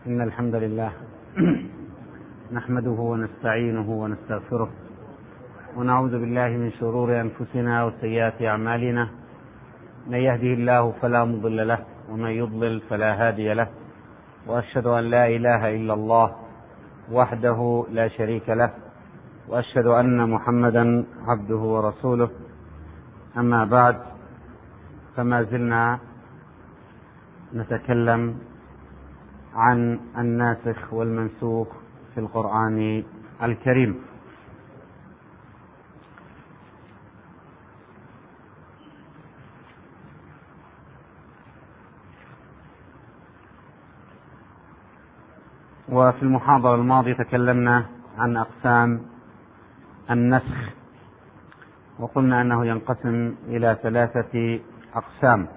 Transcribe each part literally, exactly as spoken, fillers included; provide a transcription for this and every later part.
إن الحمد لله نحمده ونستعينه ونستغفره ونعوذ بالله من شرور أنفسنا وسيئات أعمالنا. من يهده الله فلا مضل له ومن يضلل فلا هادي له، وأشهد أن لا إله إلا الله وحده لا شريك له، وأشهد أن محمدا عبده ورسوله. أما بعد، فما زلنا نتكلم عن الناسخ والمنسوخ في القرآن الكريم. وفي المحاضرة الماضية تكلمنا عن أقسام النسخ، وقلنا أنه ينقسم إلى ثلاثة أقسام.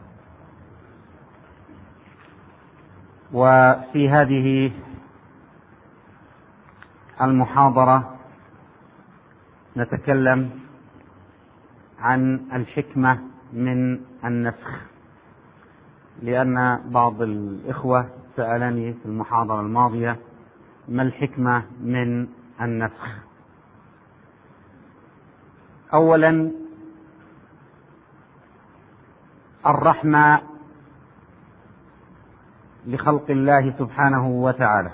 وفي هذه المحاضرة نتكلم عن الحكمة من النسخ، لأن بعض الإخوة سألني في المحاضرة الماضية ما الحكمة من النسخ. أولا، الرحمة لخلق الله سبحانه وتعالى،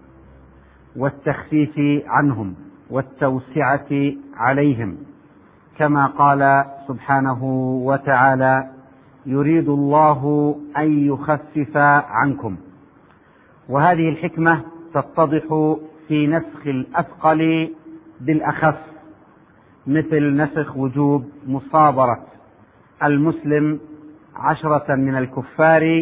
والتخفيف عنهم والتوسعة عليهم، كما قال سبحانه وتعالى: يريد الله أن يخفف عنكم. وهذه الحكمة تتضح في نسخ الأثقل بالأخف، مثل نسخ وجوب مصابرة المسلم عشرة من الكفار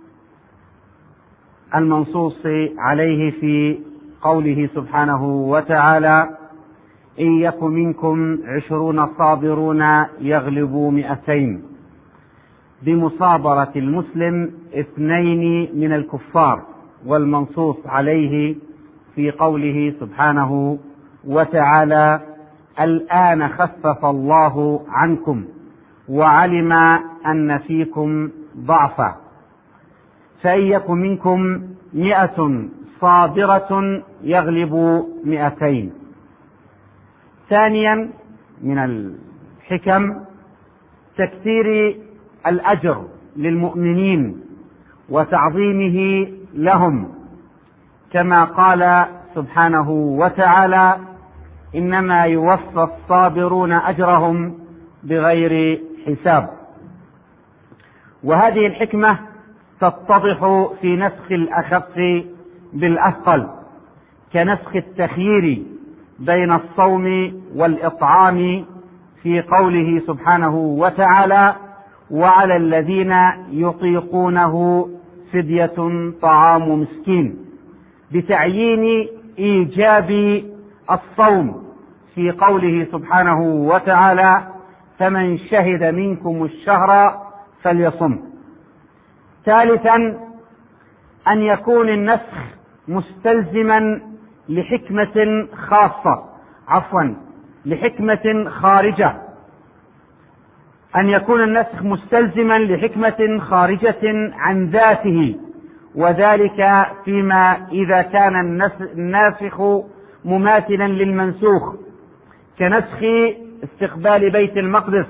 المنصوص عليه في قوله سبحانه وتعالى: إن يك منكم عشرون صابرون يغلبوا مئتين، بمصابرة المسلم اثنين من الكفار، والمنصوص عليه في قوله سبحانه وتعالى: الآن خفف الله عنكم وعلم أن فيكم ضعفا، فإن يك منكم مئة صابرة يغلب مئتين. ثانيا، من الحكم تكثير الأجر للمؤمنين وتعظيمه لهم، كما قال سبحانه وتعالى: إنما يوفى الصابرون أجرهم بغير حساب. وهذه الحكمة تتضح في نسخ الأخف بالأثقل، كنسخ التخيير بين الصوم والإطعام في قوله سبحانه وتعالى: وعلى الذين يطيقونه فدية طعام مسكين، بتعيين إيجاب الصوم في قوله سبحانه وتعالى: فمن شهد منكم الشهر فليصم. ثالثا، أن يكون النسخ مستلزما لحكمة خاصة عفوا لحكمة خارجة أن يكون النسخ مستلزما لحكمة خارجة عن ذاته، وذلك فيما إذا كان الناسخ مماثلا للمنسوخ، كنسخ استقبال بيت المقدس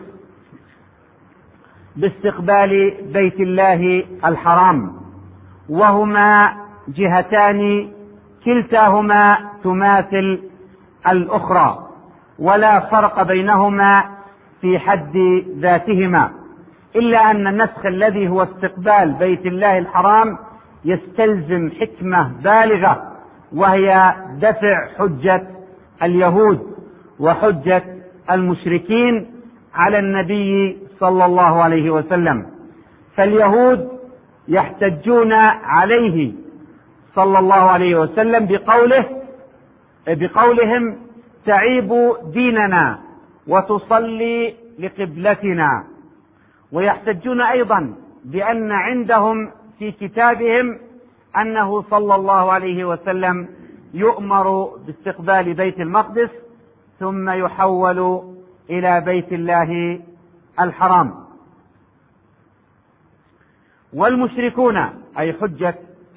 باستقبال بيت الله الحرام، وهما جهتان كلتاهما تماثل الأخرى، ولا فرق بينهما في حد ذاتهما، إلا أن النسخ الذي هو استقبال بيت الله الحرام يستلزم حكمة بالغة، وهي دفع حجة اليهود وحجة المشركين على النبي صلى الله عليه وسلم. فاليهود يحتجون عليه صلى الله عليه وسلم بقوله بقولهم: تعيب ديننا وتصلي لقبلتنا. ويحتجون أيضا بأن عندهم في كتابهم أنه صلى الله عليه وسلم يؤمر باستقبال بيت المقدس ثم يحول إلى بيت الله الحرام. والمشركون أي حجة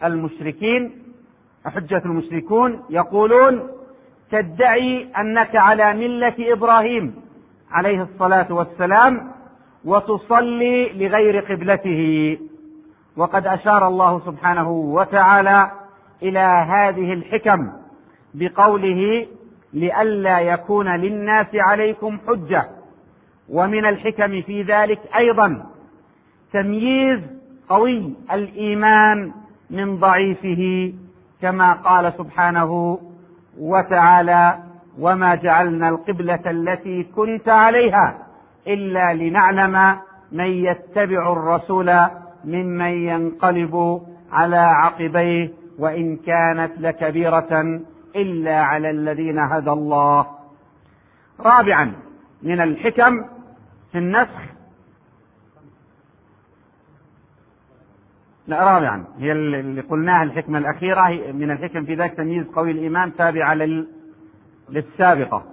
المشركين حجة المشركون يقولون تدعي أنك على ملة إبراهيم عليه الصلاة والسلام وتصلي لغير قبلته. وقد أشار الله سبحانه وتعالى إلى هذه الحكم بقوله لئلا يكون للناس عليكم حجة. ومن الحكم في ذلك أيضا تمييز قوي الإيمان من ضعيفه، كما قال سبحانه وتعالى وما جعلنا القبلة التي كنت عليها إلا لنعلم من يتبع الرسول ممن ينقلب على عقبيه وإن كانت لكبيرة إلا على الذين هدى الله. رابعا من الحكم في النسخ لا رابعا هي اللي قلناها الحكمة الأخيرة من الحكم في ذلك تمييز قوي الإيمان تابعة للسابقة.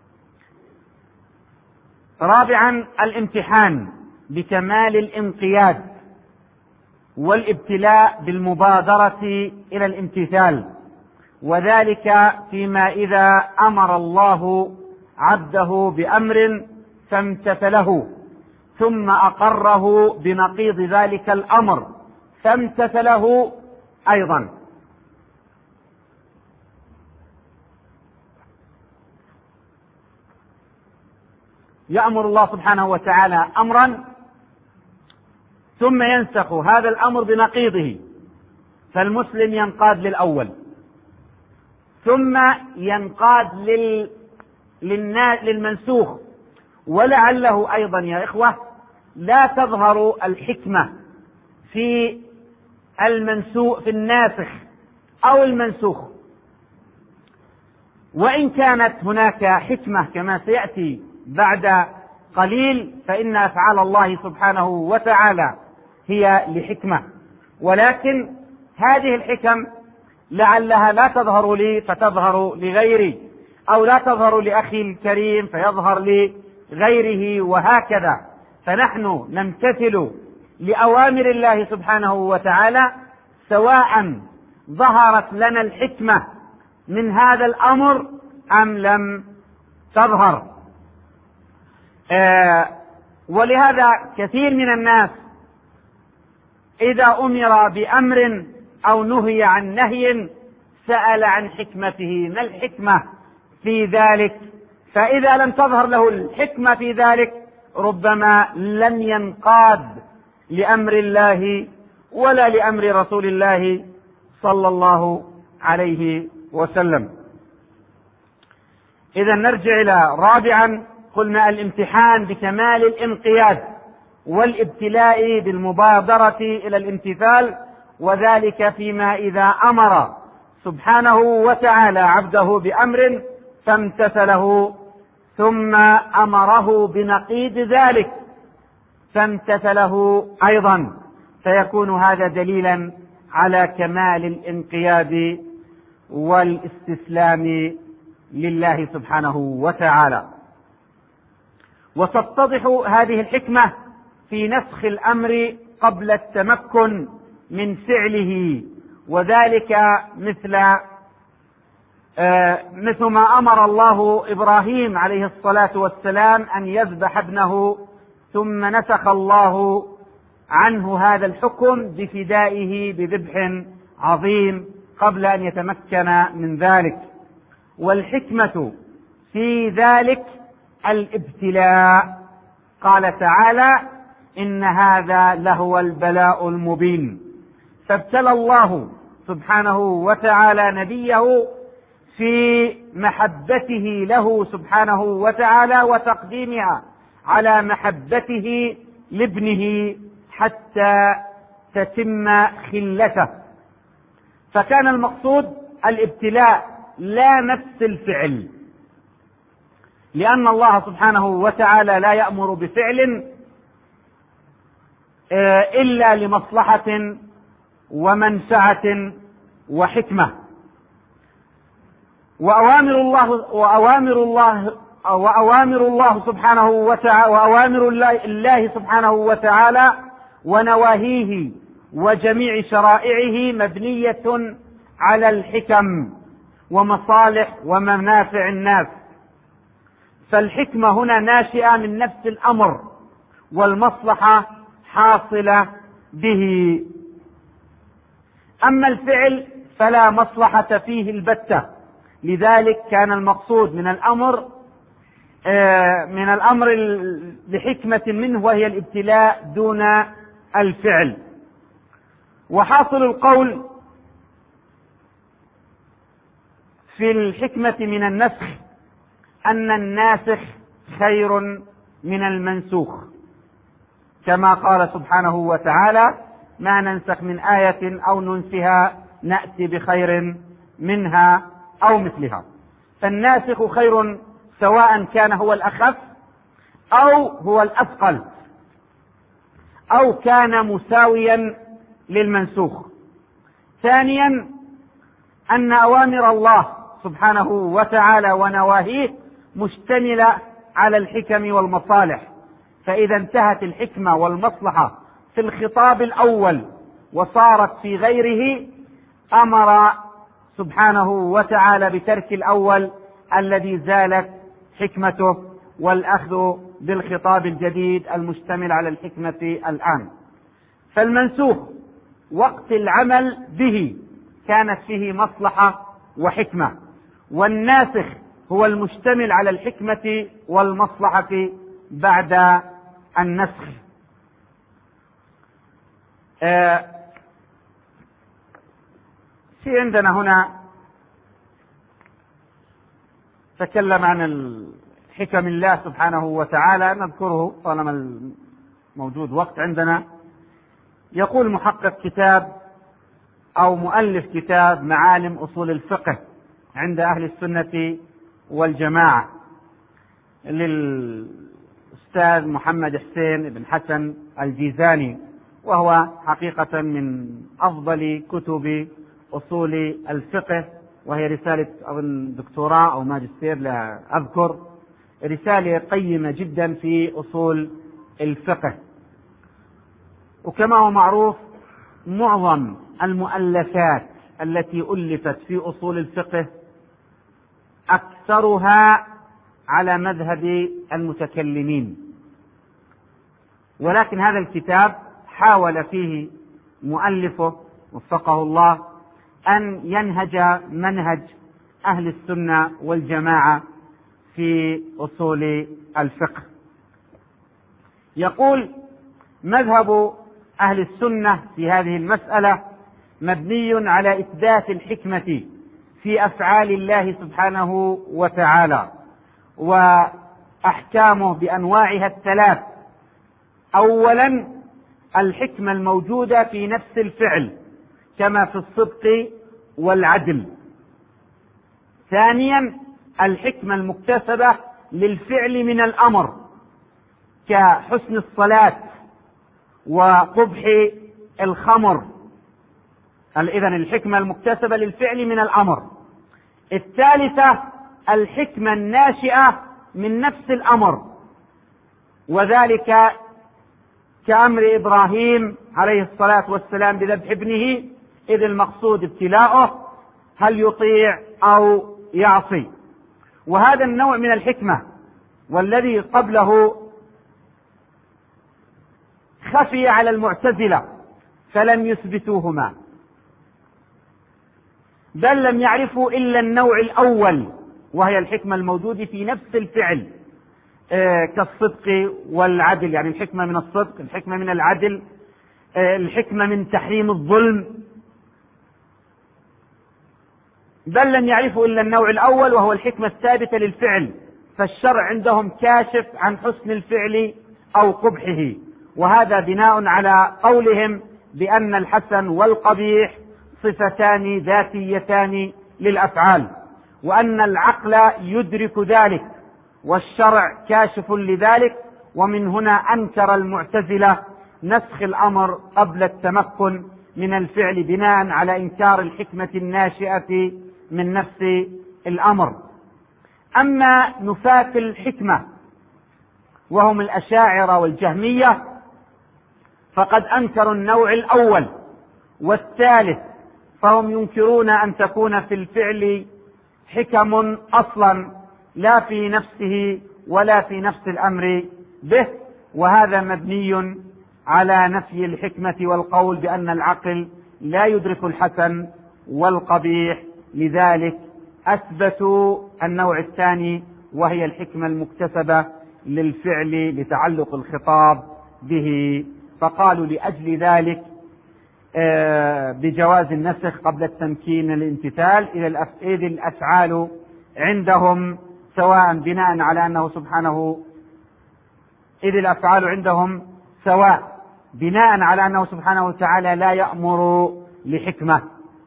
رابعا الامتحان بكمال الانقياد والابتلاء بالمبادرة إلى الامتثال، وذلك فيما إذا أمر الله عبده بأمر فامتثله ثم أقره بنقيض ذلك الأمر فامتثله أيضا. يأمر الله سبحانه وتعالى أمرا ثم ينسخ هذا الأمر بنقيضه، فالمسلم ينقاد للأول ثم ينقاد لل... للنا... للمنسوخ. ولعله أيضا يا إخوة لا تظهر الحكمة في المنسوخ في الناسخ أو المنسوخ، وإن كانت هناك حكمة كما سيأتي بعد قليل فإن أفعال الله سبحانه وتعالى هي لحكمة، ولكن هذه الحكم لعلها لا تظهر لي فتظهر لغيري، أو لا تظهر لأخي الكريم فيظهر لغيره، وهكذا. فنحن نمتثل لأوامر الله سبحانه وتعالى سواء ظهرت لنا الحكمة من هذا الأمر أم لم تظهر. آه ولهذا كثير من الناس إذا أمر بأمر أو نهي عن نهي سأل عن حكمته، ما الحكمة في ذلك؟ فإذا لم تظهر له الحكمة في ذلك ربما لم ينقاد لأمر الله ولا لأمر رسول الله صلى الله عليه وسلم. إذا نرجع إلى رابعا، قلنا الامتحان بكمال الانقياد والابتلاء بالمبادرة إلى الامتثال، وذلك فيما إذا أمر سبحانه وتعالى عبده بأمر فامتثله ثم أمره بنقيض ذلك فامتثله أيضا، فيكون هذا دليلا على كمال الانقياد والاستسلام لله سبحانه وتعالى. وتتضح هذه الحكمة في نسخ الأمر قبل التمكن من فعله، وذلك مثل آه مثل ما أمر الله إبراهيم عليه الصلاة والسلام أن يذبح ابنه، ثم نسخ الله عنه هذا الحكم بفدائه بذبح عظيم قبل أن يتمكن من ذلك. والحكمة في ذلك الابتلاء، قال تعالى إن هذا لهو البلاء المبين. فابتلى الله سبحانه وتعالى نبيه في محبته له سبحانه وتعالى وتقديمها على محبته لابنه حتى تتم خلته، فكان المقصود الابتلاء لا نفس الفعل، لأن الله سبحانه وتعالى لا يأمر بفعل إلا لمصلحة ومنفعة وحكمة. وأوامر الله وأوامر الله وأوامر الله سبحانه وتعالى وأوامر الله سبحانه وتعالى ونواهيه وجميع شرائعه مبنية على الحكم ومصالح ومنافع الناس، فالحكمة هنا ناشئة من نفس الأمر والمصلحة حاصلة به. أما الفعل فلا مصلحة فيه البتة، لذلك كان المقصود من الأمر من الأمر لحكمة منه وهي الابتلاء دون الفعل. وحاصل القول في الحكمة من النسخ أن الناسخ خير من المنسوخ، كما قال سبحانه وتعالى: ما ننسخ من آية أو ننسها نأتي بخير منها أو مثلها. فالناسخ خير سواء كان هو الأخف أو هو الأثقل أو كان مساويا للمنسوخ. ثانيا أن أوامر الله سبحانه وتعالى ونواهيه مشتملة على الحكم والمصالح، فإذا انتهت الحكمة والمصلحة في الخطاب الأول وصارت في غيره أمر سبحانه وتعالى بترك الأول الذي زالت حكمته والأخذ بالخطاب الجديد المشتمل على الحكمة الآن. فالمنسوخ وقت العمل به كانت فيه مصلحة وحكمة، والناسخ هو المشتمل على الحكمة والمصلحة بعد النسخ. آه في عندنا هنا تكلم عن الحكم الله سبحانه وتعالى، نذكره طالما موجود وقت عندنا. يقول محقق كتاب أو مؤلف كتاب معالم أصول الفقه عند أهل السنة والجماعة للأستاذ محمد حسين بن حسن الجيزاني، وهو حقيقة من أفضل كتب أصول الفقه، وهي رسالة أظن دكتوراه أو ماجستير لا أذكر، رسالة قيمة جدا في أصول الفقه. وكما هو معروف معظم المؤلفات التي ألفت في أصول الفقه أكثرها على مذهب المتكلمين، ولكن هذا الكتاب حاول فيه مؤلفه وفقه الله أن ينهج منهج أهل السنة والجماعة في أصول الفقه. يقول: مذهب أهل السنة في هذه المسألة مبني على إثبات الحكمة في أفعال الله سبحانه وتعالى وأحكامه بأنواعها الثلاث. أولا الحكمة الموجودة في نفس الفعل كما في الصدق والعدل. ثانيا الحكمة المكتسبة للفعل من الأمر كحسن الصلاة وقبح الخمر، إذن الحكمة المكتسبة للفعل من الأمر. الثالثة الحكمة الناشئة من نفس الأمر، وذلك كأمر إبراهيم عليه الصلاة والسلام بذبح ابنه، إذ المقصود ابتلاؤه هل يطيع أو يعصي. وهذا النوع من الحكمة والذي قبله خفي على المعتزلة فلم يثبتوهما، بل لم يعرفوا إلا النوع الأول وهي الحكمة الموجودة في نفس الفعل كالصدق والعدل، يعني الحكمة من الصدق، الحكمة من العدل، الحكمة من تحريم الظلم، بل لم يعرفوا إلا النوع الأول وهو الحكمة الثابتة للفعل. فالشرع عندهم كاشف عن حسن الفعل أو قبحه، وهذا بناء على قولهم بأن الحسن والقبيح صفتان ذاتيتان للأفعال، وأن العقل يدرك ذلك والشرع كاشف لذلك. ومن هنا أنكر المعتزلة نسخ الأمر قبل التمكن من الفعل بناء على إنكار الحكمة الناشئة من نفس الأمر. أما نفاة الحكمة وهم الأشاعرة والجهمية فقد أنكروا النوع الأول والثالث فهم ينكرون أن تكون في الفعل حكم أصلا لا في نفسه ولا في نفس الأمر به، وهذا مبني على نفي الحكمة والقول بأن العقل لا يدرك الحسن والقبيح، لذلك أثبتوا النوع الثاني وهي الحكمة المكتسبة للفعل لتعلق الخطاب به، فقالوا لأجل ذلك بجواز النسخ قبل التمكين الامتثال إذ الأفعال عندهم سواء بناء على أنه سبحانه إذ الأفعال عندهم سواء بناء على أنه سبحانه وتعالى لا يأمر لحكمة.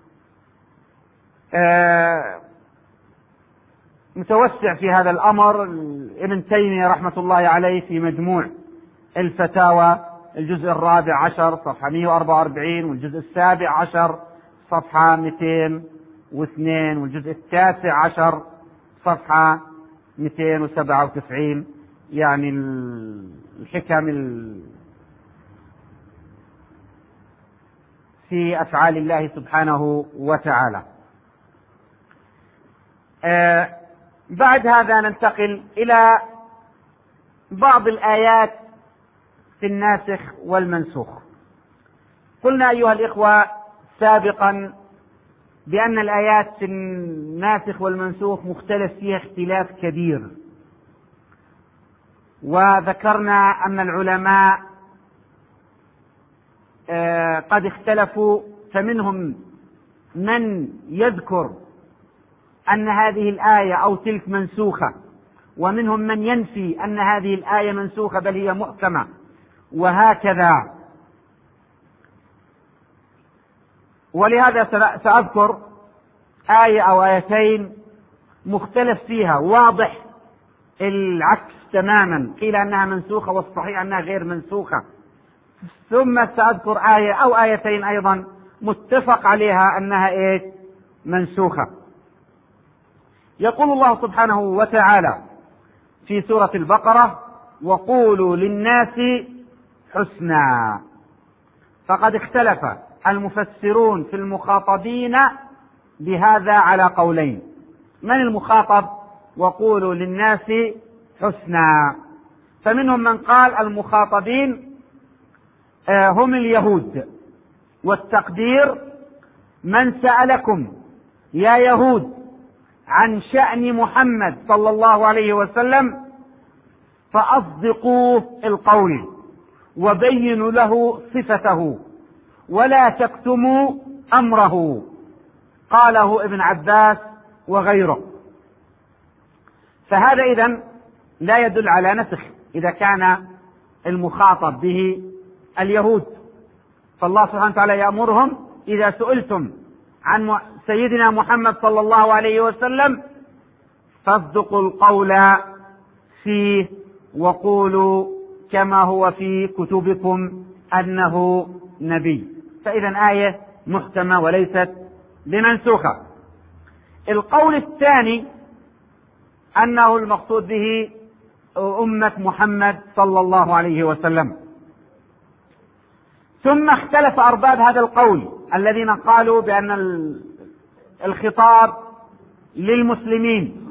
متوسع في هذا الأمر ابن تيمية رحمة الله عليه في مجموع الفتاوى الجزء الرابع عشر صفحة مئة وأربعة وأربعين، والجزء السابع عشر صفحة مئتين واثنين، والجزء التاسع عشر صفحة مئتين وسبعة وتسعين، يعني الحكم في أفعال الله سبحانه وتعالى. آه بعد هذا ننتقل إلى بعض الآيات في الناسخ والمنسوخ. قلنا أيها الإخوة سابقا بأن الآيات في الناسخ والمنسوخ مختلف فيها اختلاف كبير، وذكرنا أن العلماء آه قد اختلفوا، فمنهم من يذكر أن هذه الآية أو تلك منسوخة، ومنهم من ينفي أن هذه الآية منسوخة بل هي محكمة، وهكذا. ولهذا سأذكر آية أو آيتين مختلف فيها واضح العكس تماما، قيل أنها منسوخة والصحيح أنها غير منسوخة، ثم سأذكر آية أو آيتين أيضا متفق عليها أنها إيه منسوخة. يقول الله سبحانه وتعالى في سورة البقرة: وقولوا للناس حسنا. فقد اختلف المفسرون في المخاطبين بهذا على قولين. من المخاطب وقولوا للناس حسنا؟ فمنهم من قال المخاطبين هم اليهود، والتقدير من سألكم يا يهود عن شأن محمد صلى الله عليه وسلم فأصدقوه القول وبينوا له صفته ولا تكتموا أمره، قاله ابن عباس وغيره. فهذا إذن لا يدل على نسخ إذا كان المخاطب به اليهود، فالله سبحانه وتعالى يأمرهم: إذا سئلتم عن سيدنا محمد صلى الله عليه وسلم فاصدقوا القول فيه وقولوا كما هو في كتبكم أنه نبي. فإذا آية محكمة وليست بمنسوخة. القول الثاني أنه المقصود به أمة محمد صلى الله عليه وسلم. ثم اختلف أرباب هذا القول الذين قالوا بأن الخطاب للمسلمين،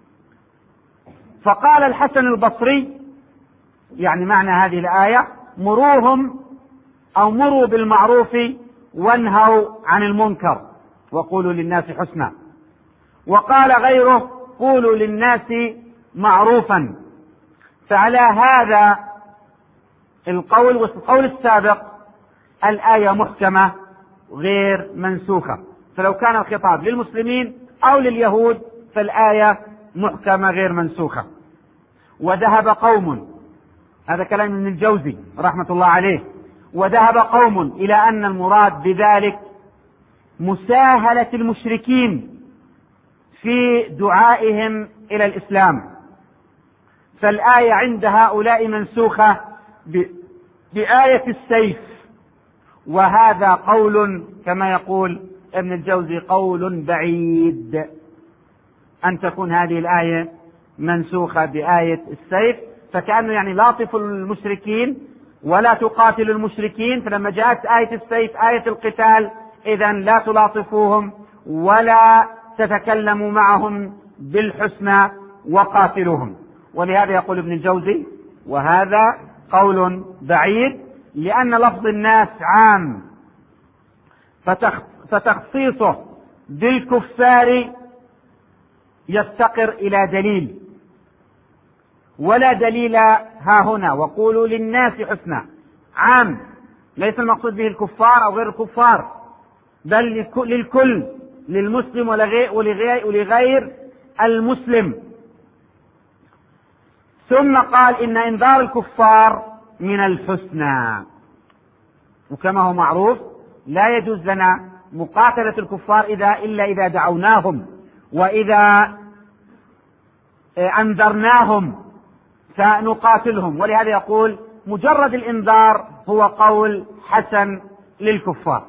فقال الحسن البصري يعني معنى هذه الآية: مروهم أو مروا بالمعروف وانهوا عن المنكر وقولوا للناس حسنا. وقال غيره: قولوا للناس معروفا. فعلى هذا القول والقول السابق الآية محكمة غير منسوخة، فلو كان الخطاب للمسلمين أو لليهود فالآية محكمة غير منسوخة. وذهب قوم، هذا كلام ابن الجوزي رحمة الله عليه، وذهب قوم إلى أن المراد بذلك مساهلة المشركين في دعائهم إلى الإسلام، فالآية عند هؤلاء منسوخة بآية السيف. وهذا قول كما يقول ابن الجوزي قول بعيد أن تكون هذه الآية منسوخة بآية السيف، فكأنه يعني لاطف المشركين ولا تقاتلوا المشركين، فلما جاءت آية السيف آية القتال إذن لا تلاطفوهم ولا تتكلموا معهم بالحسنى وقاتلوهم. ولهذا يقول ابن الجوزي وهذا قول بعيد، لأن لفظ الناس عام فتخصيصه بالكفار يفتقر إلى دليل، ولا دليل ها هنا. وقولوا للناس حسنا عام، ليس المقصود به الكفار أو غير الكفار، بل للكل، للمسلم ولغير المسلم. ثم قال إن إنذار الكفار من الحسنى، وكما هو معروف لا يجوز لنا مقاتلة الكفار إذا إلا إذا دعوناهم وإذا أنذرناهم سنقاتلهم. ولهذا يقول مجرد الإنذار هو قول حسن للكفار.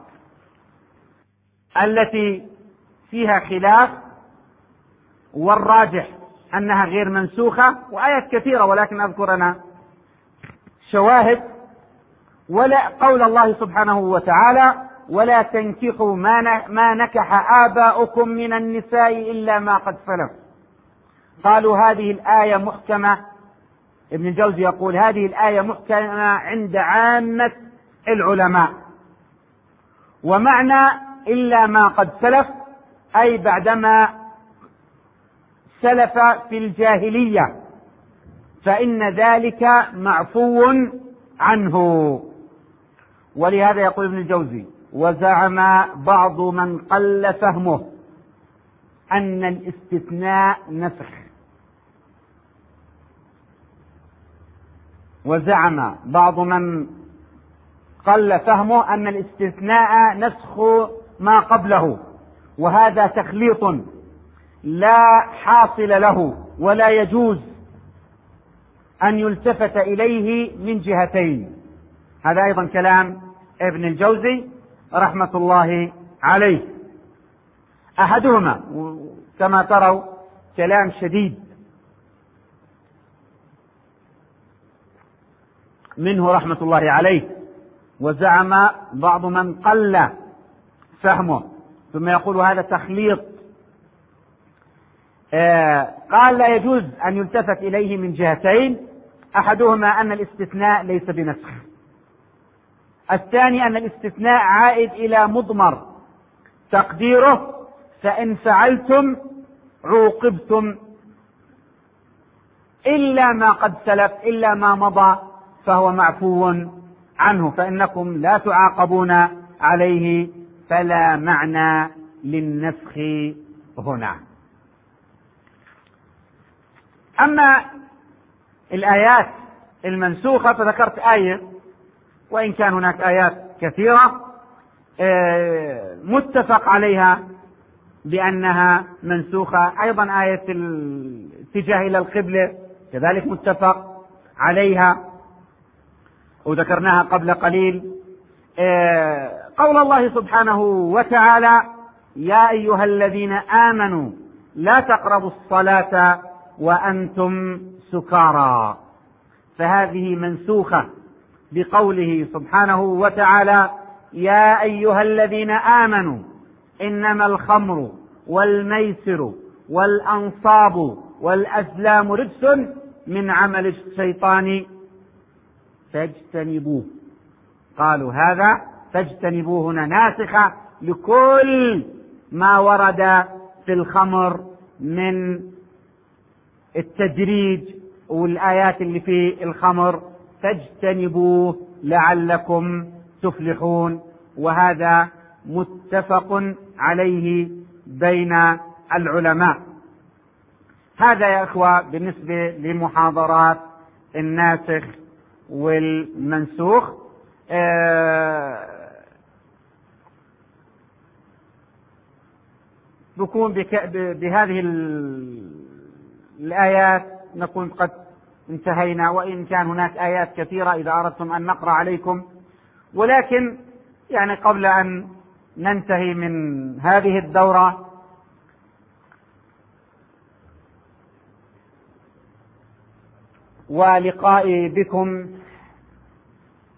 التي فيها خلاف والراجح أنها غير منسوخة، وآيات كثيرة ولكن أذكر أنا شواهد. ولا قول الله سبحانه وتعالى ولا تنكحوا ما نكح آباؤكم من النساء إلا ما قد سلف. قالوا هذه الآية محكمة، ابن الجوزي يقول هذه الآية محكمة عند عامة العلماء، ومعنى إلا ما قد سلف أي بعدما سلف في الجاهلية، فإن ذلك معفو عنه. ولهذا يقول ابن الجوزي وزعم بعض من قل فهمه أن الاستثناء نسخ، وزعم بعض من قل فهمه أن الاستثناء نسخ ما قبله، وهذا تخليط لا حاصل له ولا يجوز أن يلتفت إليه من جهتين. هذا أيضا كلام ابن الجوزي رحمة الله عليه. أحدهما كما تروا كلام شديد منه رحمة الله عليه، وزعم بعض من قل فهمه ثم يقول هذا تخليط. آه قال لا يجوز أن يلتفت إليه من جهتين، أحدهما أن الاستثناء ليس بنسخ، الثاني أن الاستثناء عائد إلى مضمر تقديره فإن فعلتم عوقبتم إلا ما قد سلف إلا ما مضى فهو معفو عنه، فإنكم لا تعاقبون عليه، فلا معنى للنسخ هنا. أما الآيات المنسوخة فذكرت آية، وإن كان هناك آيات كثيرة متفق عليها بأنها منسوخة. أيضا آية الاتجاه إلى القبلة كذلك متفق عليها وذكرناها قبل قليل. قول الله سبحانه وتعالى يا أيها الذين آمنوا لا تقربوا الصلاة وأنتم سكارى، فهذه منسوخة بقوله سبحانه وتعالى يا أيها الذين آمنوا إنما الخمر والميسر والأنصاب والأزلام رجس من عمل الشيطان فاجتنبوه. قالوا هذا فاجتنبوه هنا ناسخة لكل ما ورد في الخمر من التدريج والآيات اللي في الخمر، فاجتنبوه لعلكم تفلحون، وهذا متفق عليه بين العلماء. هذا يا إخوة بالنسبة لمحاضرات الناسخ والمنسوخ. آه بكون بهذه الآيات نكون قد انتهينا، وإن كان هناك آيات كثيرة إذا أردتم أن نقرأ عليكم، ولكن يعني قبل أن ننتهي من هذه الدورة ولقائي بكم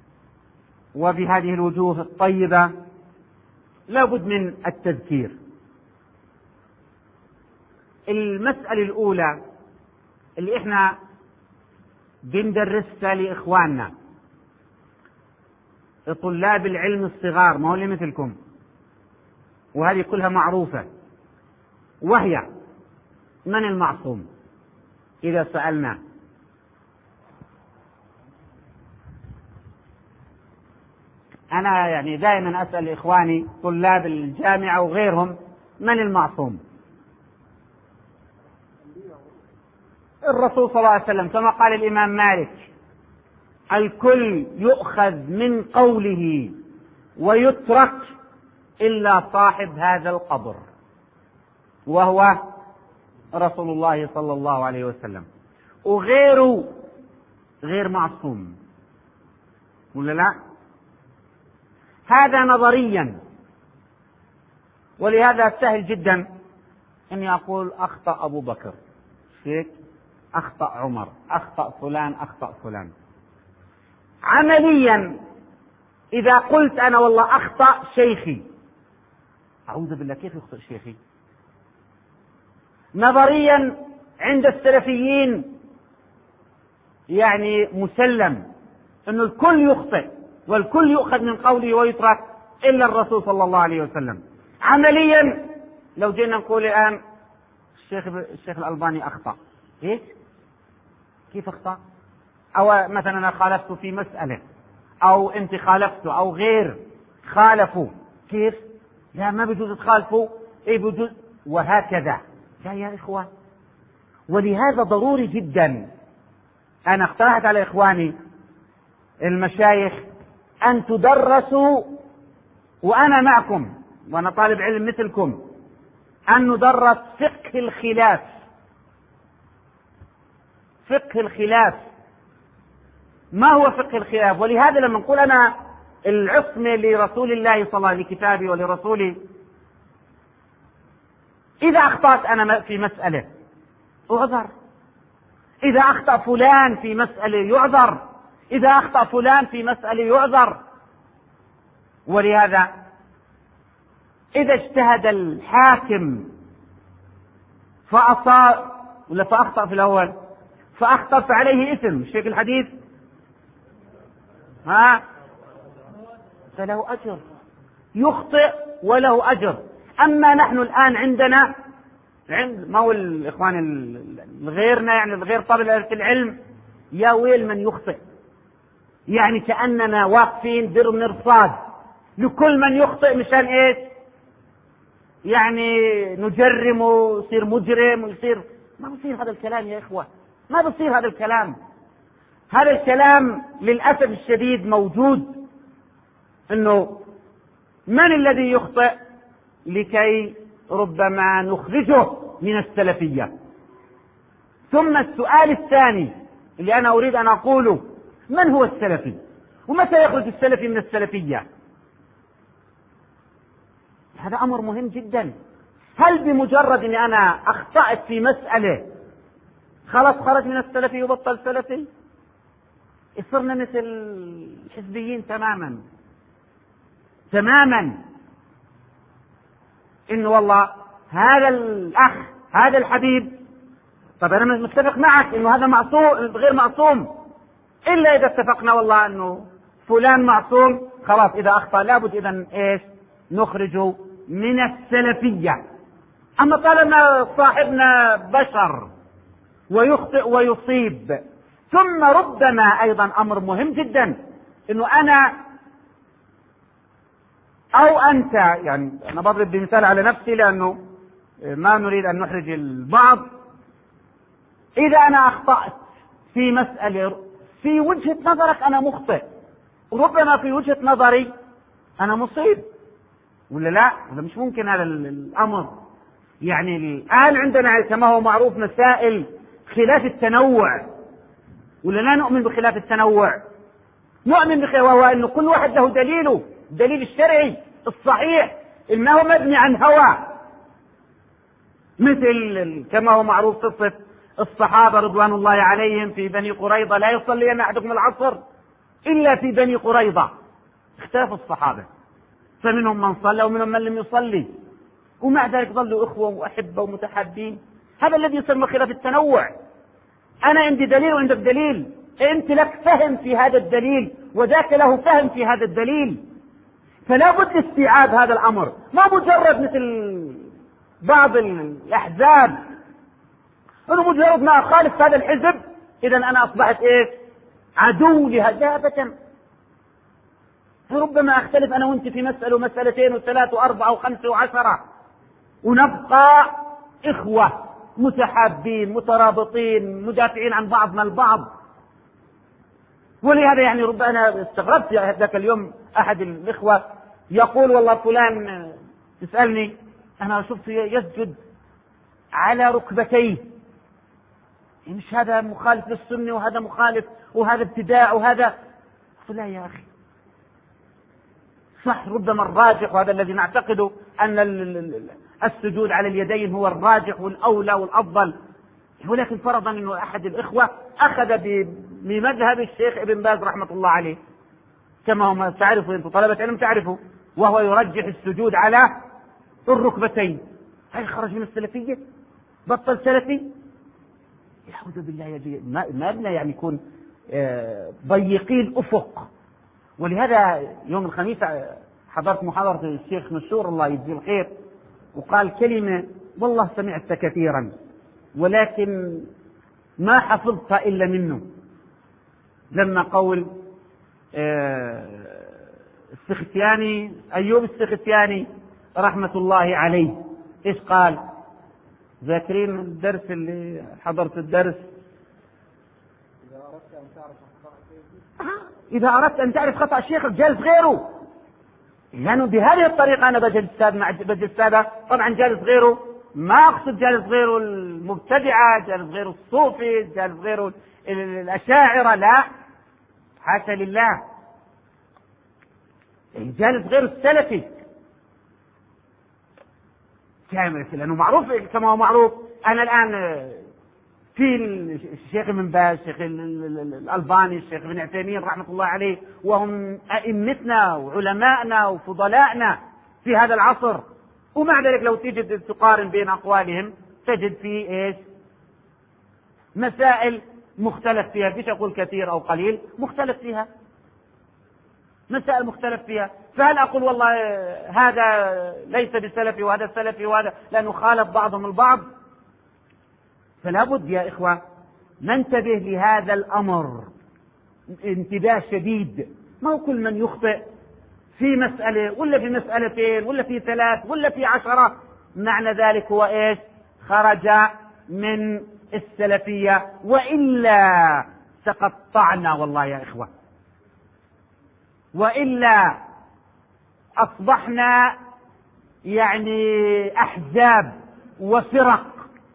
وبهذه الوجوه الطيبة لا بد من التذكير. المسألة الأولى اللي إحنا بندرسها لإخواننا طلاب العلم الصغار، ما هو اللي مثلكم، وهذه كلها معروفة، وهي من المعصوم؟ إذا سألنا أنا يعني دائما أسأل إخواني طلاب الجامعة وغيرهم من المعصوم؟ الرسول صلى الله عليه وسلم كما قال الإمام مالك: الكل يؤخذ من قوله ويترك إلا صاحب هذا القبر، وهو رسول الله صلى الله عليه وسلم، وغيره غير معصوم، ولا لا؟ هذا نظريا. ولهذا سهل جدا أني أقول أخطأ أبو بكر، هيك أخطأ عمر، أخطأ فلان، أخطأ فلان. عمليا إذا قلت أنا والله أخطأ شيخي، أعوذ بالله، كيف يخطئ شيخي؟ نظريا عند السلفيين يعني مسلم أن الكل يخطئ والكل يؤخذ من قوله ويترك إلا الرسول صلى الله عليه وسلم. عمليا لو جينا نقول الآن الشيخ الشيخ الألباني أخطأ، إيه؟ كيف أخطأ؟ أو مثلا أنا خالفت في مسألة، أو أنت خالفته، أو غير خالفوا، كيف؟ لا، ما بيجوز تخالفوا، إيه بيجوز، وهكذا. لا يا إخوة، ولهذا ضروري جدا أنا اقترحت على إخواني المشايخ أن تدرسوا، وأنا معكم وأنا طالب علم مثلكم، أن ندرس فقه الخلاف. فقه الخلاف، ما هو فقه الخلاف؟ ولهذا لما نقول أنا العصمة لرسول الله صلى الله عليه وسلم، لكتابه ولرسوله، إذا أخطأت أنا في مسألة أعذر، إذا أخطأ فلان في مسألة يعذر، إذا أخطأ فلان في مسألة يعذر. ولهذا إذا اجتهد الحاكم فأصاب ولا فأخطأ في الأول، فأخطأ فعليه إثم، مش هيك الحديث؟ ها؟ فله أجر، يخطئ وله أجر. أما نحن الآن عندنا عند ما هو الإخوان الغيرنا، يعني الغير طلبة العلم، يا ويل من يخطئ، يعني كأننا واقفين در مرصاد لكل من يخطئ، مشان إيش؟ يعني نجرمه ويصير مجرم ويصير. ما بصير هذا الكلام يا إخوة، ما بصير هذا الكلام. هذا الكلام للأسف الشديد موجود، إنه من الذي يخطئ لكي ربما نخرجه من السلفية. ثم السؤال الثاني اللي أنا أريد أن أقوله: من هو السلفي؟ ومتى يخرج السلفي من السلفية؟ هذا أمر مهم جدا. هل بمجرد أني أنا أخطأت في مسألة خلاص خرج من السلفي وبطل سلفي؟ صرنا مثل الحزبيين تماما تماما، إنه والله هذا الأخ هذا الحبيب، طب أنا متفق معك إنه هذا معصوم غير معصوم، إلا إذا اتفقنا والله إنه فلان معصوم، خلاص إذا أخطأ لابد إذن إيش؟ نخرجه من السلفية. أما طالما صاحبنا بشر ويخطئ ويصيب. ثم ربما أيضا أمر مهم جدا، إنه أنا أو أنت، يعني أنا بضرب بمثال على نفسي لأنه ما نريد أن نحرج البعض. إذا أنا أخطأت في مسألة في وجهة نظرك أنا مخطئ، ربما في وجهة نظري أنا مصيب، ولا لا؟ ولا مش ممكن هذا الأمر؟ يعني الآن عندنا كما هو معروف مسائل خلاف التنوع، ولا لا نؤمن بخلاف التنوع؟ نؤمن بخلاف، وهو أنه كل واحد له دليله، الدليل الشرعي الصحيح، ما هو مبني عن هوى. مثل كما هو معروف قصة الصحابة رضوان الله عليهم في بني قريظة: لا يصلين أحدكم العصر إلا في بني قريظة. اختلف الصحابة، فمنهم من صلى ومنهم من لم يصلي، ومع ذلك ظلوا إخوة وأحبة ومتحابين. هذا الذي يسمى خلاف التنوع. أنا عندي دليل وعندك دليل، أنت لك فهم في هذا الدليل وذاك له فهم في هذا الدليل، فلا بد استيعاب هذا الأمر، ما مجرد مثل بعض الأحزاب أنه مجرد ما أخالف هذا الحزب إذا أنا أصبحت إيه؟ عدو لهذا. أبدا، ربما أختلف أنا وأنت في مسألة ومسألتين وثلاث وأربعة وخمسة وعشرة ونبقى إخوة متحابين مترابطين مدافعين عن بعضنا البعض. ولهذا يعني ربما أنا استغربت ذاك اليوم أحد الإخوة يقول والله فلان يسألني أنا شفت يسجد على ركبتيه، مش هذا مخالف للسنة وهذا مخالف وهذا ابتداع وهذا؟ قلت لا يا أخي، صح ربما الراجح وهذا الذي نعتقده أن السجود على اليدين هو الراجح والأولى والأفضل، ولكن فرضا أنه أحد الإخوة أخذ بمذهب الشيخ ابن باز رحمة الله عليه كما هم تعرفوا، أنتم طلبة علم تعرفوا، وهو يرجح السجود على الركبتين. هل خرج من السلفية؟ بطل سلفي؟ يعوذ بالله يا جي. ما بدنا يعني يكون ضيقين الأفق. ولهذا يوم الخميس حضرت محاضرة الشيخ مشهور الله يجزيه الخير، وقال كلمة والله سمعت كثيرا ولكن ما حفظت إلا منه، لما قول السختياني أيوب السختياني رحمة الله عليه إيش قال؟ ذاكرين الدرس اللي حضرت الدرس؟ إذا أردت أن تعرف خطأ الشيخ جالس غيره، لأنه يعني بهذه الطريقة أنا بجلس مع بجلس هذا طبعا جالس غيره، ما أقصد جالس غيره المبتدعة، جالس غيره الصوفي، جالس غيره الأشاعرة، لا حاشا لله، جالس غير السلفي كامل، لأنه معروف كما هو معروف. أنا الآن في الشيخ ابن باز، الشيخ الألباني، الشيخ ابن عثيمين رحمة الله عليه، وهم أئمتنا وعلمائنا وفضلائنا في هذا العصر، ومع ذلك لو تجد تقارن بين أقوالهم تجد في إيش؟ مسائل مختلف فيها، فيش أقول كثير أو قليل، مختلف فيها مسائل مختلف فيها. فهل أقول والله هذا ليس بسلفي وهذا سلفي وهذا، لأنه خالف بعضهم البعض؟ فلا بد يا إخوة ننتبه لهذا الأمر انتباه شديد. ما هو كل من يخطئ في مسألة ولا في مسألتين ولا في ثلاث ولا في عشرة معنى ذلك هو إيش؟ خرج من السلفية، وإلا تقطعنا والله يا إخوة، وإلا أصبحنا يعني أحزاب وفرق،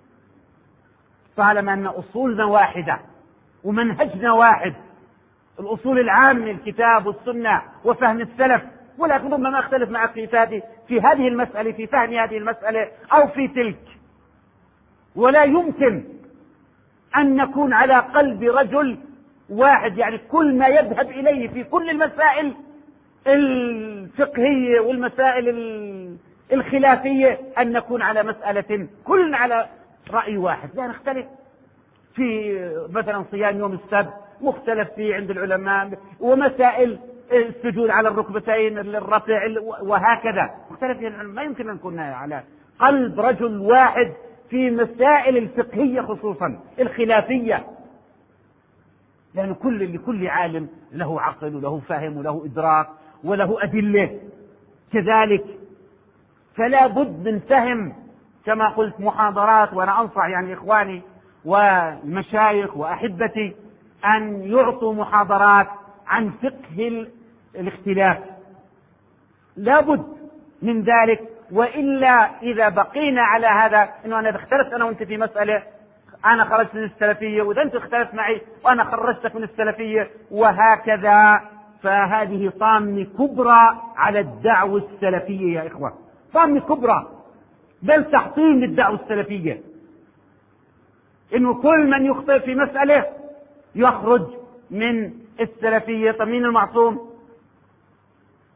طالما أن أصولنا واحدة ومنهجنا واحد، الأصول العام من الكتاب والسنة وفهم السلف، ولكن ربما أختلف معك في هذه في هذه المسألة، في فهم هذه المسألة أو في تلك، ولا يمكن أن نكون على قلب رجل واحد، يعني كل ما يذهب إليه في كل المسائل الفقهية والمسائل الخلافية أن نكون على مسألة كلنا على رأي واحد، لا نختلف. في مثلا صيام يوم السبت مختلف فيه عند العلماء، ومسائل السجود على الركبتين للرفع وهكذا مختلف، يعني ما يمكن أن نكون على قلب رجل واحد في مسائل الفقهية خصوصا الخلافية، لأن كل لكل عالم له عقل وله فهم وله إدراك وله أدلة كذلك، فلا بد من فهم كما قلت محاضرات. وأنا أنصح يعني إخواني والمشايخ وأحبتي أن يعطوا محاضرات عن فقه الاختلاف، لا بد من ذلك، وإلا إذا بقينا على هذا إنه أنا اختلفت أنا وأنت في مسألة، أنا خرجت من السلفية وإذا أنت اختلفت معي وأنا خرجتك من السلفية وهكذا، فهذه طامة كبرى على الدعوة السلفية يا إخوة، طامة كبرى بل تحطيم للدعوة السلفية، إنه كل من يخطئ في مسألة يخرج من السلفية. طب مين المعصوم؟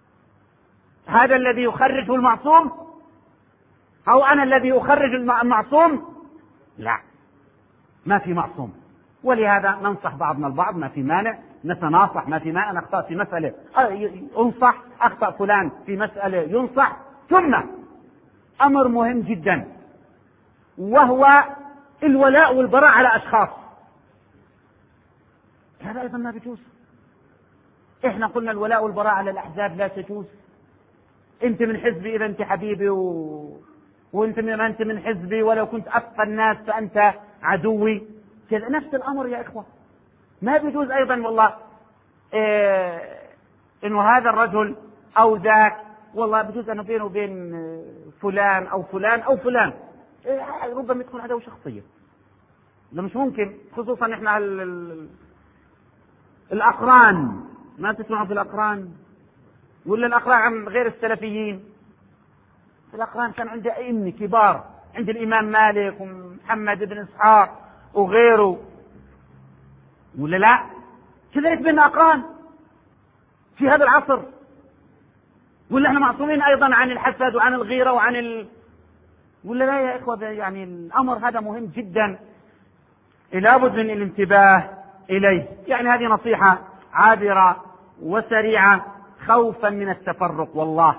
هذا الذي يخرجه المعصوم أو أنا الذي أخرج المعصوم؟ لا، ما في معصوم. ولهذا ننصح بعضنا البعض، ما في مانع نتناصح، ما في مانع. أنا أخطأ في مسألة أنصح، أخطأ فلان في مسألة ينصح. ثم أمر مهم جدا وهو الولاء والبراء على أشخاص، هذا أيضا ما بيجوز. إحنا قلنا الولاء والبراء على الأحزاب لا تجوز. أنت من حزبي إذا أنت حبيبي، و... وأنت ما أنت من حزبي، ولو كنت أتقى الناس فأنت عدوي. كذا نفس الأمر يا إخوة، ما بيجوز أيضا والله إيه إنه هذا الرجل أو ذاك والله بيجوز أنه بينه وبين فلان أو فلان أو فلان إيه ربما تكون عداوة شخصية. ده مش ممكن، خصوصا إحنا ال... ال... الأقران، ما تسمعوا في الأقران ولا الأقران عن غير السلفيين؟ الأقران كان عند أئمة كبار، عند الإمام مالك ومحمد بن إسحاق وغيره، ولا لا؟ كذلك بين أقران في هذا العصر، ولا احنا معصومين أيضا عن الحسد وعن الغيرة وعن ال... ولا لا يا إخوة؟ يعني الأمر هذا مهم جدا، لابد من الانتباه إليه. يعني هذه نصيحة عابرة وسريعة خوفا من التفرق والله،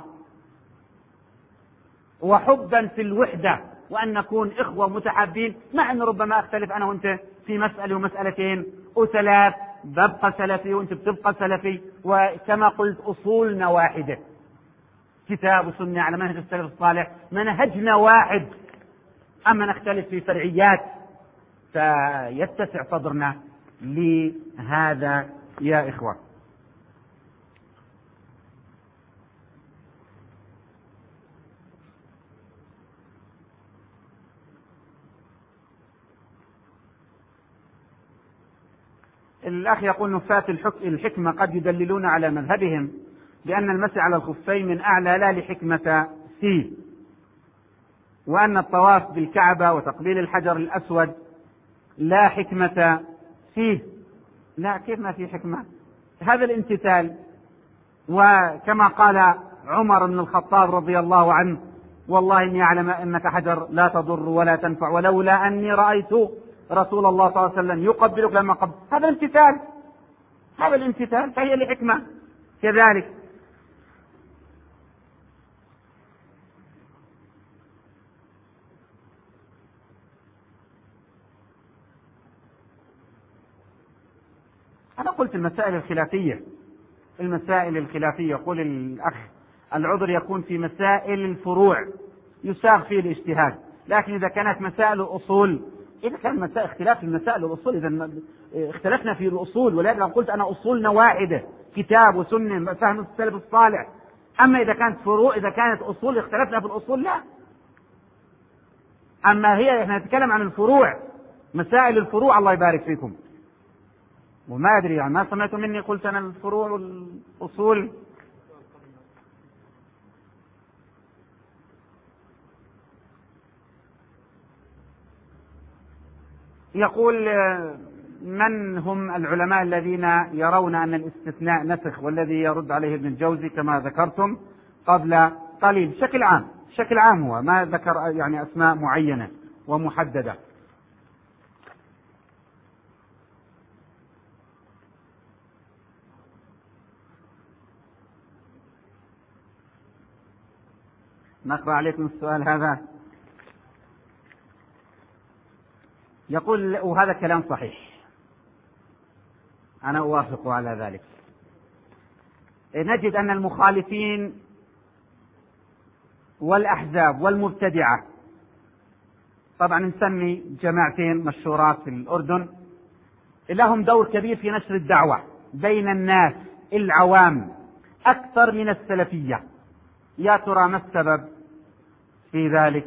وحبا في الوحدة، وأن نكون إخوة متحابين، مع أن ربما أختلف أنا وأنت في مسألة ومسألتين وثلاث، ببقى سلفي وأنت بتبقى سلفي، وكما قلت أصولنا واحدة، كتاب وسنة على منهج السلف الصالح، منهجنا واحد. أما نختلف في فرعيات فيتسع صدرنا لهذا يا إخوة. الأخ يقول نفاة الحكمة قد يدللون على مذهبهم بأن المسح على الخفين من أعلى لا لحكمة فيه، وأن الطواف بالكعبة وتقبيل الحجر الأسود لا حكمة فيه. لا، كيف ما في حكمة؟ هذا الامتثال. وكما قال عمر بن الخطاب رضي الله عنه: والله إني أعلم أنك حجر لا تضر ولا تنفع، ولولا أني رأيت رسول الله صلى الله عليه وسلم يقبلك لما قبل. هذا الامتثال، هذا الامتثال، فهي لحكمة كذلك. أنا قلت المسائل الخلافية، المسائل الخلافية يقول الأخ العذر يكون في مسائل الفروع يساغ فيه الاجتهاد، لكن إذا كانت مسائل الأصول، إذا كان مسائل اختلاف في مسائل الأصول، إذا اختلفنا في الأصول، ولكن قلت أنا أصولنا واحدة، كتاب وسنة فهم السلف الصالح. أما إذا كانت فروع، إذا كانت أصول اختلفنا في الأصول، لا. أما هي احنا نتكلم عن الفروع، مسائل الفروع، الله يبارك فيكم. وما أدري يعني ما سمعتم مني قلت أنا الفروع والأصول. يقول من هم العلماء الذين يرون أن الاستثناء نسخ، والذي يرد عليه ابن الجوزي كما ذكرتم قبل قليل؟ بشكل عام، بشكل عام هو ما ذكر يعني أسماء معينة ومحددة. نقرأ عليكم السؤال هذا. يقول وهذا كلام صحيح، أنا أوافق على ذلك. نجد أن المخالفين والأحزاب والمبتدعة، طبعا نسمي جماعتين مشهورات في الأردن، لهم دور كبير في نشر الدعوة بين الناس العوام أكثر من السلفية. يا ترى ما السبب في ذلك؟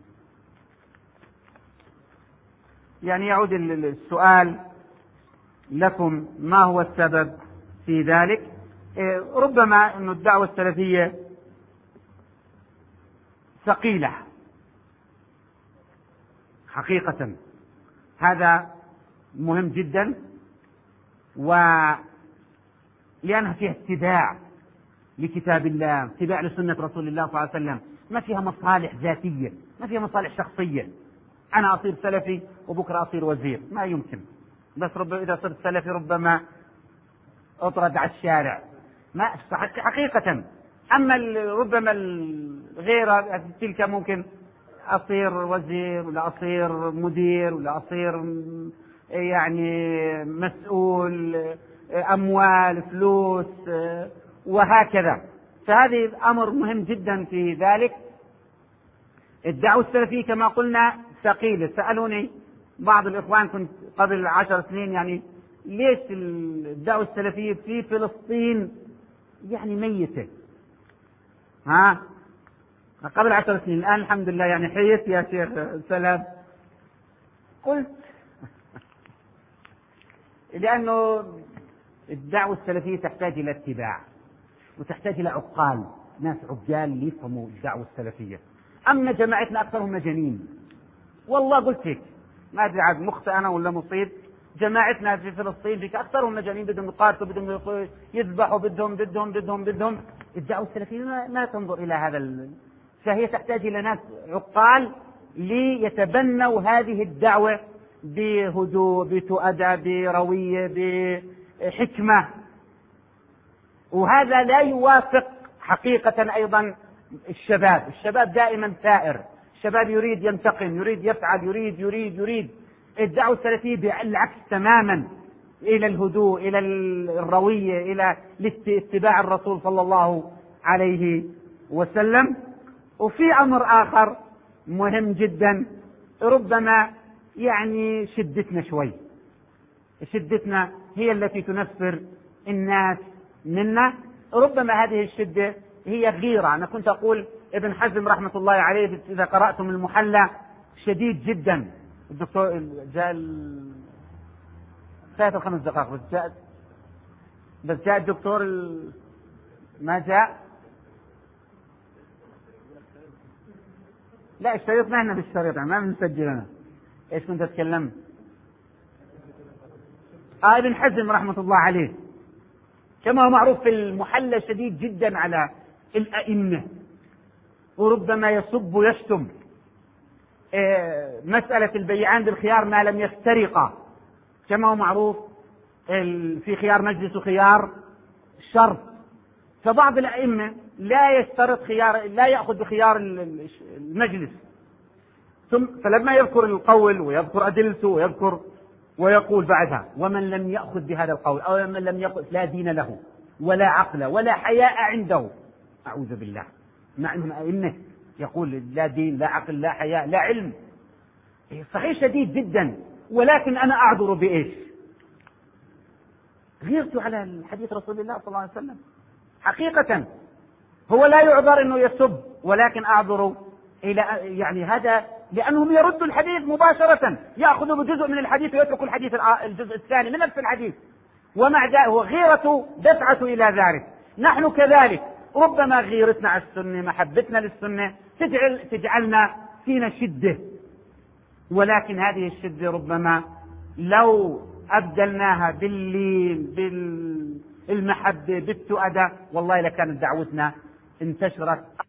يعني يعود السؤال لكم، ما هو السبب في ذلك؟ ربما أن الدعوة السلفية ثقيلة حقيقة، هذا مهم جدا، ولأنها فيها اتباع لكتاب الله، اتباع لسنة رسول الله صلى الله عليه وسلم، ما فيها مصالح ذاتية، ما فيها مصالح شخصية. أنا أصير سلفي وبكرة أصير وزير، ما يمكن. بس رب إذا صرت سلفي ربما أطرد على الشارع، ما حقيقة. أما ربما الغير تلك ممكن أصير وزير ولا أصير مدير ولا أصير يعني مسؤول أموال فلوس وهكذا. فهذه أمر مهم جدا في ذلك. الدعوة السلفية كما قلنا ثقيلة. سألوني بعض الإخوان كنت قبل عشر سنين يعني ليش الدعوة السلفية في فلسطين يعني ميتة، ها قبل عشر سنين، الآن الحمد لله يعني حيت يا شيخ سلام. قلت لأنه الدعوة السلفية تحتاج إلى اتباع وتحتاج إلى عقال، ناس عقال يفهموا الدعوة السلفية. أما جماعتنا أكثرهم مجانين، والله قلت هيك، ما أدري عاد مخطئ أنا ولا مصيب. جماعتنا في فلسطين في أكثرهم مجانين، بدهم يقاتلوا، بدهم يذبحوا، بدهم بدهم بدهم بدهم الدعوة السلفية ما, ما تنظر إلى هذا ال... فهي تحتاج إلى ناس عقال ليتبنوا هذه الدعوة بهدوء، بتؤدى، بروية، بحكمة. وهذا لا يوافق حقيقة أيضا الشباب. الشباب دائما ثائر، الشباب يريد ينتقم، يريد يفعل، يريد يريد يريد الدعوة السلفية بالعكس تماما، إلى الهدوء، إلى الروية، إلى اتباع الرسول صلى الله عليه وسلم. وفي أمر آخر مهم جدا، ربما يعني شدتنا شوي، شدتنا هي التي تنفر الناس منا. ربما هذه الشدة هي غيرة. أنا كنت أقول ابن حزم رحمة الله عليه إذا قرأتم المحلى شديد جدا. الدكتور جاء فات الخمس دقائق بس جاء بس جاء الدكتور ال... ما جاء. لا الشريط ما احنا بالشريط ما بنسجل. أنا ايش كنت أتكلم؟ آه ابن حزم رحمة الله عليه كما هو معروف في المحلى شديد جدا على الأئمة، وربما يسب ويشتم. مسألة البيعان بالخيار ما لم يفترقا كما هو معروف، في خيار مجلس وخيار شرط. فبعض الأئمة لا يشترط خيار، لا يأخذ بخيار المجلس، ثم فلما يذكر القول ويذكر أدلته ويذكر ويقول بعدها ومن لم يأخذ بهذا القول أو من لم يأخذ لا دين له ولا عقل ولا حياء عنده. أعوذ بالله. مع أنهم أئمة يقول لا دين لا عقل لا حياء لا علم، صحيح شديد جدا. ولكن أنا أعذر بإيش؟ غيرت على الحديث رسول الله صلى الله عليه وسلم. حقيقة هو لا يعذر أنه يسب، ولكن أعذر إلى يعني هذا لأنهم يردوا الحديث مباشرة، يأخذوا بجزء من الحديث ويتركوا الحديث الجزء الثاني من نفس الحديث، ومع ذلك غيرته دفعة إلى ذلك. نحن كذلك ربما غيرتنا على السنة، محبتنا للسنة تجعل تجعلنا فينا شدة، ولكن هذه الشدة ربما لو أبدلناها باللين بالمحبة بالتؤدة والله لكانت دعوتنا انتشرت